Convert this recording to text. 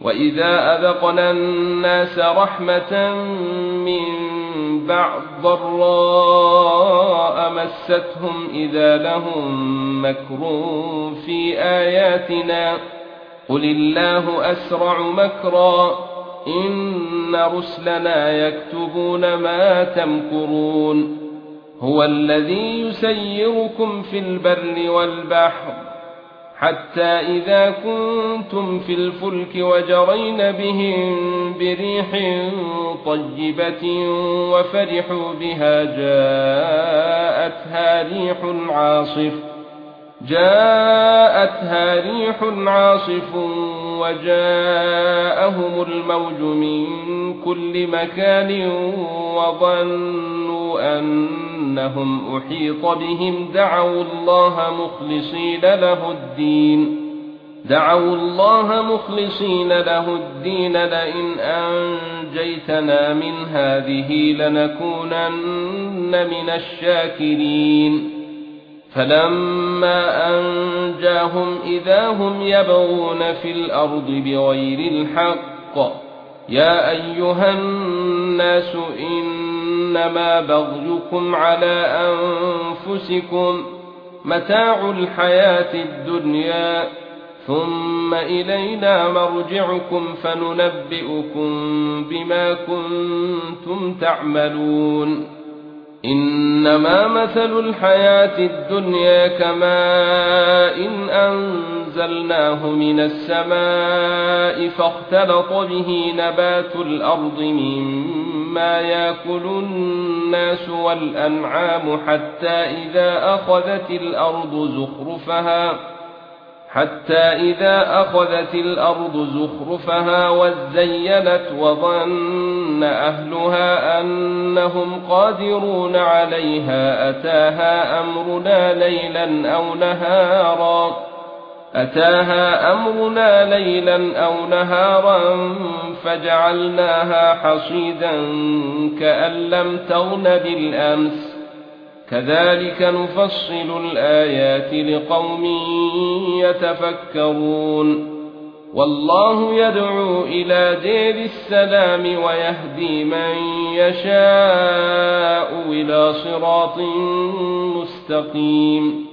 وإذا أذقنا الناس رحمة من بعد ضراء مستهم إذا لهم مكر في آياتنا قل الله أسرع مكرا إن رسلنا يكتبون ما تمكرون هو الذي يسيركم في البر والبحر حتى إذا كنتم في الفلك وجرين بهم بريح طيبة وفرحوا بها جاءتها ريح عاصف وجاءهم الموج من كل مكان وظنوا أنهم أحيط بهم دعوا الله مخلصين له الدين لئن أنجيتنا من هذه لنكونن من الشاكرين فلما أنجاهم إذا هم يبغون في الأرض بغير الحق يا أيها الناس إنما بغيكم على أنفسكم متاع الحياة الدنيا ثم إلينا مرجعكم فننبئكم بما كنتم تعملون إنما مثل الحياة الدنيا كماء أنزلناه من السماء فاختلط به نبات الأرض مما يأكل الناس والأنعام حتى إذا أخذت الأرض زخرفها وزينت وظن أهلها أنهم قادرون عليها أتاها أمرنا ليلا أو نهارا فجعلناها حصيدا كأن لم تغن بالأمس كذلك نفصل الآيات لقوم يتفكرون والله يدعو إلى دار السلام ويهدي من يشاء إلى صراط مستقيم